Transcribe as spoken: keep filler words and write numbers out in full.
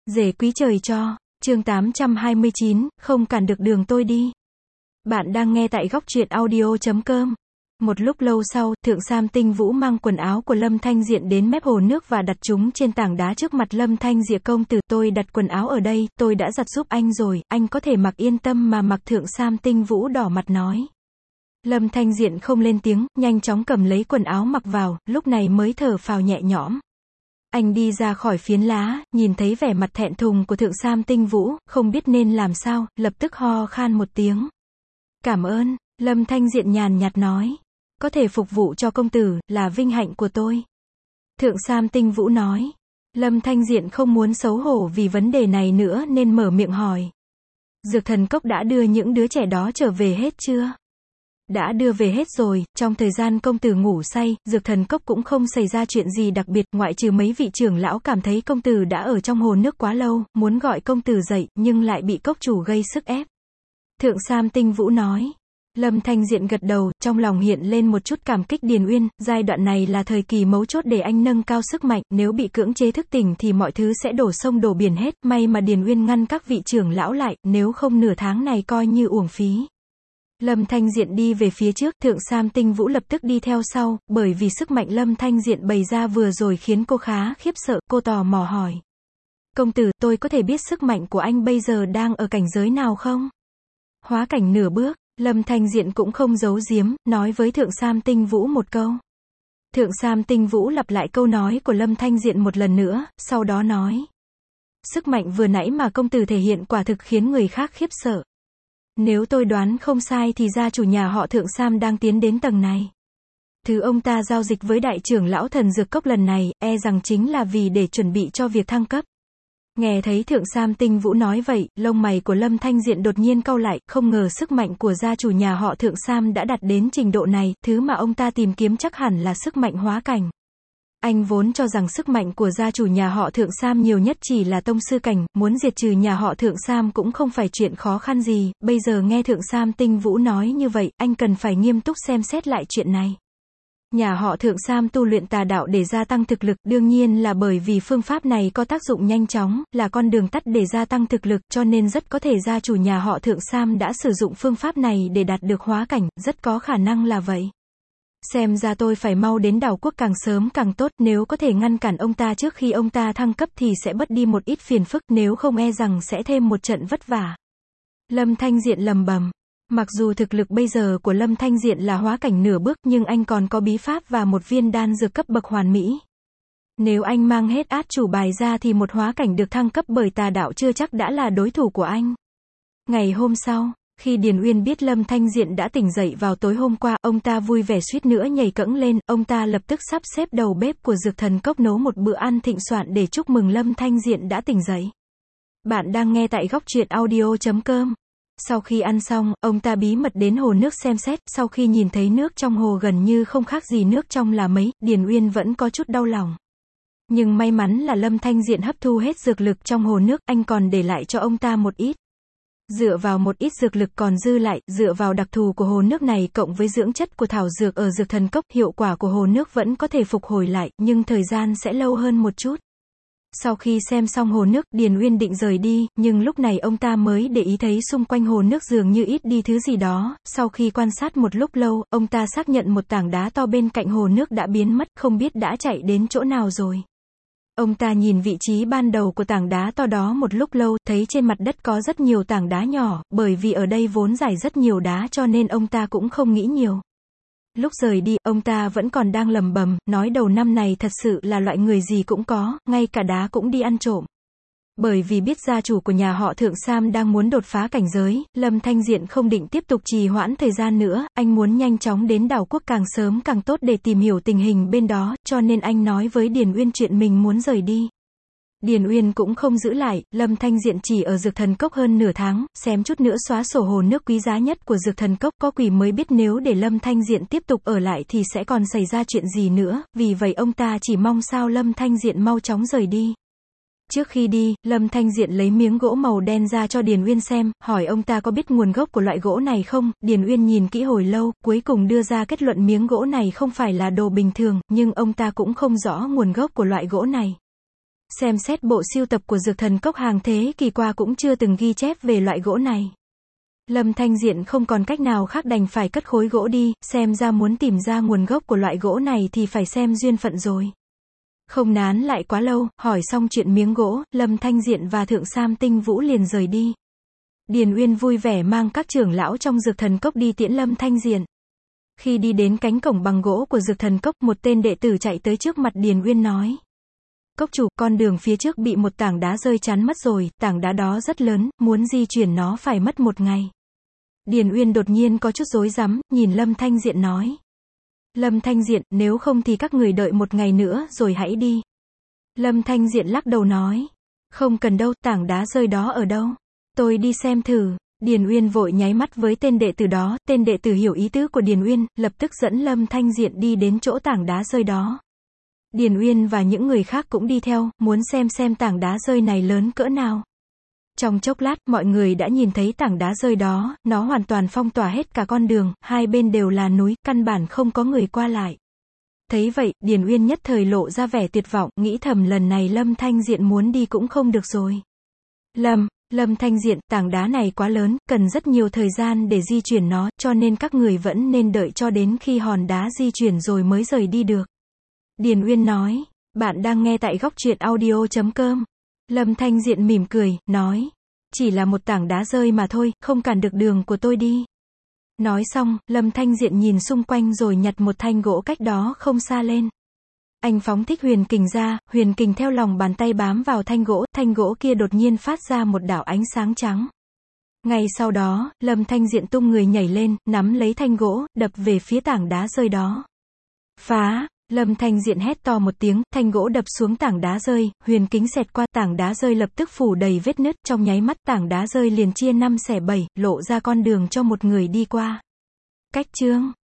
Rể quý trời cho, chương tám trăm hai mươi chín, không cản được đường tôi đi. Bạn đang nghe tại góc truyện audio chấm com. Một lúc lâu sau, Thượng Sam Tinh Vũ mang quần áo của Lâm Thanh Diện đến mép hồ nước và đặt chúng trên tảng đá trước mặt Lâm Thanh Diện. Công tử, tôi đặt quần áo ở đây, tôi đã giặt giúp anh rồi, anh có thể mặc yên tâm mà mặc. Thượng Sam Tinh Vũ đỏ mặt nói. Lâm Thanh Diện không lên tiếng, nhanh chóng cầm lấy quần áo mặc vào, lúc này mới thở phào nhẹ nhõm. Anh đi ra khỏi phiến lá, nhìn thấy vẻ mặt thẹn thùng của Thượng Sam Tinh Vũ, không biết nên làm sao, lập tức ho khan một tiếng. Cảm ơn, Lâm Thanh Diện nhàn nhạt nói. Có thể phục vụ cho công tử, là vinh hạnh của tôi. Thượng Sam Tinh Vũ nói. Lâm Thanh Diện không muốn xấu hổ vì vấn đề này nữa nên mở miệng hỏi. Dược thần cốc đã đưa những đứa trẻ đó trở về hết chưa? Đã đưa về hết rồi, trong thời gian công tử ngủ say, dược thần cốc cũng không xảy ra chuyện gì đặc biệt, ngoại trừ mấy vị trưởng lão cảm thấy công tử đã ở trong hồ nước quá lâu, muốn gọi công tử dậy, nhưng lại bị cốc chủ gây sức ép. Thượng Sam Tinh Vũ nói. Lâm Thanh Diện gật đầu, trong lòng hiện lên một chút cảm kích. Điền Uyên, giai đoạn này là thời kỳ mấu chốt để anh nâng cao sức mạnh, nếu bị cưỡng chế thức tỉnh thì mọi thứ sẽ đổ sông đổ biển hết, may mà Điền Uyên ngăn các vị trưởng lão lại, nếu không nửa tháng này coi như uổng phí. Lâm Thanh Diện đi về phía trước, Thượng Sam Tinh Vũ lập tức đi theo sau, bởi vì sức mạnh Lâm Thanh Diện bày ra vừa rồi khiến cô khá khiếp sợ, cô tò mò hỏi. Công tử, tôi có thể biết sức mạnh của anh bây giờ đang ở cảnh giới nào không? Hóa cảnh nửa bước, Lâm Thanh Diện cũng không giấu giếm, nói với Thượng Sam Tinh Vũ một câu. Thượng Sam Tinh Vũ lặp lại câu nói của Lâm Thanh Diện một lần nữa, sau đó nói. Sức mạnh vừa nãy mà công tử thể hiện quả thực khiến người khác khiếp sợ. Nếu tôi đoán không sai thì gia chủ nhà họ Thượng Sam đang tiến đến tầng này. Thứ ông ta giao dịch với đại trưởng lão thần dược cốc lần này, e rằng chính là vì để chuẩn bị cho việc thăng cấp. Nghe thấy Thượng Sam Tinh Vũ nói vậy, lông mày của Lâm Thanh Diện đột nhiên cau lại, không ngờ sức mạnh của gia chủ nhà họ Thượng Sam đã đạt đến trình độ này, thứ mà ông ta tìm kiếm chắc hẳn là sức mạnh hóa cảnh. Anh vốn cho rằng sức mạnh của gia chủ nhà họ Thượng Sam nhiều nhất chỉ là tông sư cảnh, muốn diệt trừ nhà họ Thượng Sam cũng không phải chuyện khó khăn gì, bây giờ nghe Thượng Sam Tinh Vũ nói như vậy, anh cần phải nghiêm túc xem xét lại chuyện này. Nhà họ Thượng Sam tu luyện tà đạo để gia tăng thực lực, đương nhiên là bởi vì phương pháp này có tác dụng nhanh chóng, là con đường tắt để gia tăng thực lực, cho nên rất có thể gia chủ nhà họ Thượng Sam đã sử dụng phương pháp này để đạt được hóa cảnh, rất có khả năng là vậy. Xem ra tôi phải mau đến đảo quốc càng sớm càng tốt, nếu có thể ngăn cản ông ta trước khi ông ta thăng cấp thì sẽ bớt đi một ít phiền phức, nếu không e rằng sẽ thêm một trận vất vả. Lâm Thanh Diện lầm bầm. Mặc dù thực lực bây giờ của Lâm Thanh Diện là hóa cảnh nửa bước nhưng anh còn có bí pháp và một viên đan dược cấp bậc hoàn mỹ. Nếu anh mang hết át chủ bài ra thì một hóa cảnh được thăng cấp bởi tà đạo chưa chắc đã là đối thủ của anh. Ngày hôm sau, khi Điền Uyên biết Lâm Thanh Diện đã tỉnh dậy vào tối hôm qua, ông ta vui vẻ suýt nữa nhảy cẫng lên, ông ta lập tức sắp xếp đầu bếp của dược thần cốc nấu một bữa ăn thịnh soạn để chúc mừng Lâm Thanh Diện đã tỉnh dậy. Bạn đang nghe tại góc truyện audio chấm com. Sau khi ăn xong, ông ta bí mật đến hồ nước xem xét, sau khi nhìn thấy nước trong hồ gần như không khác gì nước trong là mấy, Điền Uyên vẫn có chút đau lòng. Nhưng may mắn là Lâm Thanh Diện hấp thu hết dược lực trong hồ nước, anh còn để lại cho ông ta một ít. Dựa vào một ít dược lực còn dư lại, dựa vào đặc thù của hồ nước này cộng với dưỡng chất của thảo dược ở dược thần cốc, hiệu quả của hồ nước vẫn có thể phục hồi lại, nhưng thời gian sẽ lâu hơn một chút. Sau khi xem xong hồ nước, Điền Uyên định rời đi, nhưng lúc này ông ta mới để ý thấy xung quanh hồ nước dường như ít đi thứ gì đó, sau khi quan sát một lúc lâu, ông ta xác nhận một tảng đá to bên cạnh hồ nước đã biến mất, không biết đã chạy đến chỗ nào rồi. Ông ta nhìn vị trí ban đầu của tảng đá to đó một lúc lâu, thấy trên mặt đất có rất nhiều tảng đá nhỏ, bởi vì ở đây vốn rải rất nhiều đá cho nên ông ta cũng không nghĩ nhiều. Lúc rời đi, ông ta vẫn còn đang lầm bầm, nói đầu năm này thật sự là loại người gì cũng có, ngay cả đá cũng đi ăn trộm. Bởi vì biết gia chủ của nhà họ Thượng Sam đang muốn đột phá cảnh giới, Lâm Thanh Diện không định tiếp tục trì hoãn thời gian nữa, anh muốn nhanh chóng đến đảo quốc càng sớm càng tốt để tìm hiểu tình hình bên đó, cho nên anh nói với Điền Uyên chuyện mình muốn rời đi. Điền Uyên cũng không giữ lại, Lâm Thanh Diện chỉ ở dược thần cốc hơn nửa tháng, xém chút nữa xóa sổ hồ nước quý giá nhất của dược thần cốc, có quỷ mới biết nếu để Lâm Thanh Diện tiếp tục ở lại thì sẽ còn xảy ra chuyện gì nữa, vì vậy ông ta chỉ mong sao Lâm Thanh Diện mau chóng rời đi. Trước khi đi, Lâm Thanh Diện lấy miếng gỗ màu đen ra cho Điền Uyên xem, hỏi ông ta có biết nguồn gốc của loại gỗ này không. Điền Uyên nhìn kỹ hồi lâu, cuối cùng đưa ra kết luận miếng gỗ này không phải là đồ bình thường, nhưng ông ta cũng không rõ nguồn gốc của loại gỗ này. Xem xét bộ sưu tập của Dược Thần Cốc hàng thế kỷ qua cũng chưa từng ghi chép về loại gỗ này. Lâm Thanh Diện không còn cách nào khác đành phải cất khối gỗ đi, xem ra muốn tìm ra nguồn gốc của loại gỗ này thì phải xem duyên phận rồi. Không nán lại quá lâu, hỏi xong chuyện miếng gỗ, Lâm Thanh Diện và Thượng Sam Tinh Vũ liền rời đi. Điền Uyên vui vẻ mang các trưởng lão trong Dược Thần Cốc đi tiễn Lâm Thanh Diện. Khi đi đến cánh cổng bằng gỗ của Dược Thần Cốc, một tên đệ tử chạy tới trước mặt Điền Uyên nói: Cốc chủ, con đường phía trước bị một tảng đá rơi chắn mất rồi, tảng đá đó rất lớn, muốn di chuyển nó phải mất một ngày. Điền Uyên đột nhiên có chút rối rắm, nhìn Lâm Thanh Diện nói: Lâm Thanh Diện, nếu không thì các người đợi một ngày nữa rồi hãy đi. Lâm Thanh Diện lắc đầu nói: Không cần đâu, tảng đá rơi đó ở đâu? Tôi đi xem thử. Điền Uyên vội nháy mắt với tên đệ tử đó, tên đệ tử hiểu ý tứ của Điền Uyên, lập tức dẫn Lâm Thanh Diện đi đến chỗ tảng đá rơi đó. Điền Uyên và những người khác cũng đi theo, muốn xem xem tảng đá rơi này lớn cỡ nào. Trong chốc lát, mọi người đã nhìn thấy tảng đá rơi đó, nó hoàn toàn phong tỏa hết cả con đường, hai bên đều là núi, căn bản không có người qua lại. Thấy vậy, Điền Uyên nhất thời lộ ra vẻ tuyệt vọng, nghĩ thầm lần này Lâm Thanh Diện muốn đi cũng không được rồi. Lâm, Lâm Thanh Diện, tảng đá này quá lớn, cần rất nhiều thời gian để di chuyển nó, cho nên các người vẫn nên đợi cho đến khi hòn đá di chuyển rồi mới rời đi được. Điền Uyên nói, bạn đang nghe tại góc truyện audio chấm com. Lâm Thanh Diện mỉm cười, nói, chỉ là một tảng đá rơi mà thôi, không cản được đường của tôi đi. Nói xong, Lâm Thanh Diện nhìn xung quanh rồi nhặt một thanh gỗ cách đó không xa lên. Anh phóng thích huyền kình ra, huyền kình theo lòng bàn tay bám vào thanh gỗ, thanh gỗ kia đột nhiên phát ra một đạo ánh sáng trắng. Ngay sau đó, Lâm Thanh Diện tung người nhảy lên, nắm lấy thanh gỗ, đập về phía tảng đá rơi đó. Phá! Lâm Thanh Diện hét to một tiếng, thanh gỗ đập xuống tảng đá rơi, huyền kính xẹt qua, tảng đá rơi lập tức phủ đầy vết nứt, trong nháy mắt tảng đá rơi liền chia năm xẻ bảy, lộ ra con đường cho một người đi qua. Cách chương